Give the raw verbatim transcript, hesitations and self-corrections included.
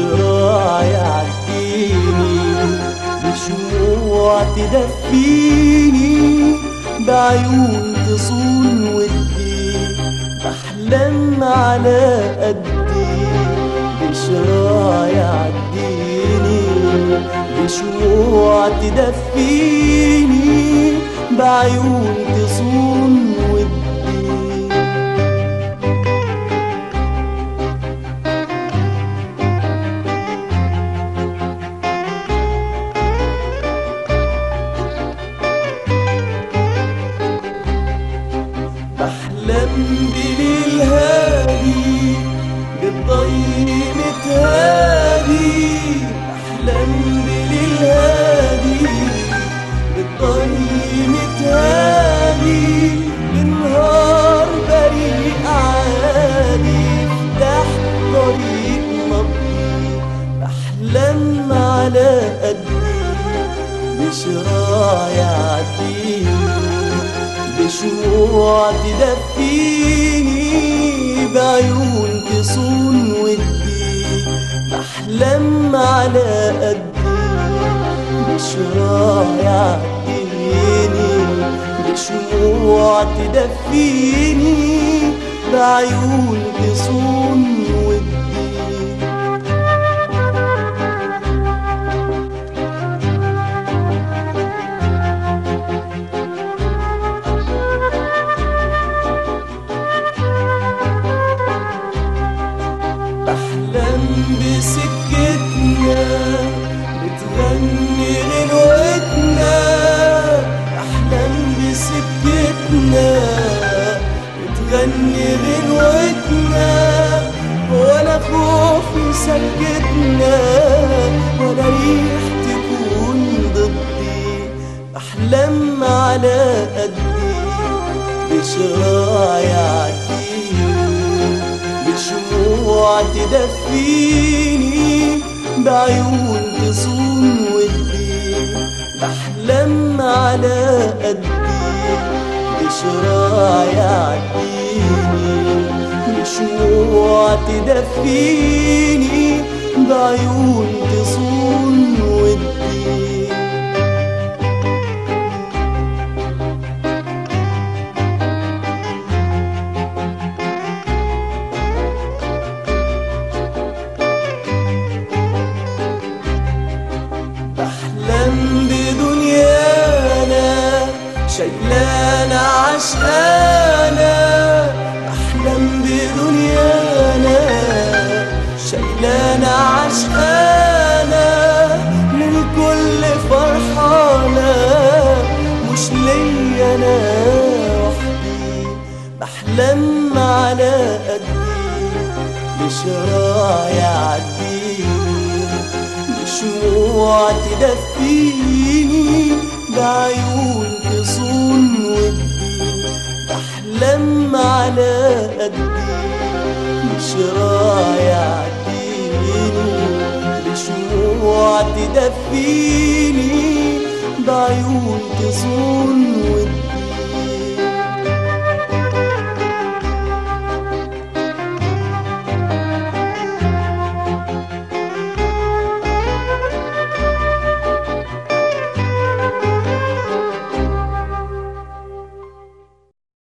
بشراع يعديني، بشموع تدفيني، بعيون تصون ودي، بحلم على قدي. بشراع يعديني، بشموع تدفيني، بعيون تصون ودي. بحلم بليل هادي بالضي متهادي، بحلم بليل هادي بالضي متهادي، بالنهار بريء عادي فتح طريق نبضي. بحلم على قدي، بشراع يعديني، بشموع تدفيني، بعيون تصون ودي. بحلم على قدي، بشراع يعديني، بشموع تدفيني، بعيون تصون ودي. بحلم بسكتنا بتغني غنوتنا، بحلم بسكتنا بتغني غنوتنا، ولا خوف يسكتنا ولا ريح تكون ضدي. بحلم على قدي، بشراع يعديني، بشموع تدفيني، بعيون تصون ودي. بحلم على قدي، بشراع يعديني، بشموع تدفيني، بعيون تصون ودي. بحلم بدنيانا شايلانا عشقانا، بحلم بدنيانا شايلانا عشقانا، للكل فرحانا مش ليا انا وحدي. بحلم على قدي، بشراع يعديني، بشموع تدفيني، بعيون تصون ودي. بحلم على قدي، بشراع يعديني، بشموع تدفيني، بعيون تصون ودي.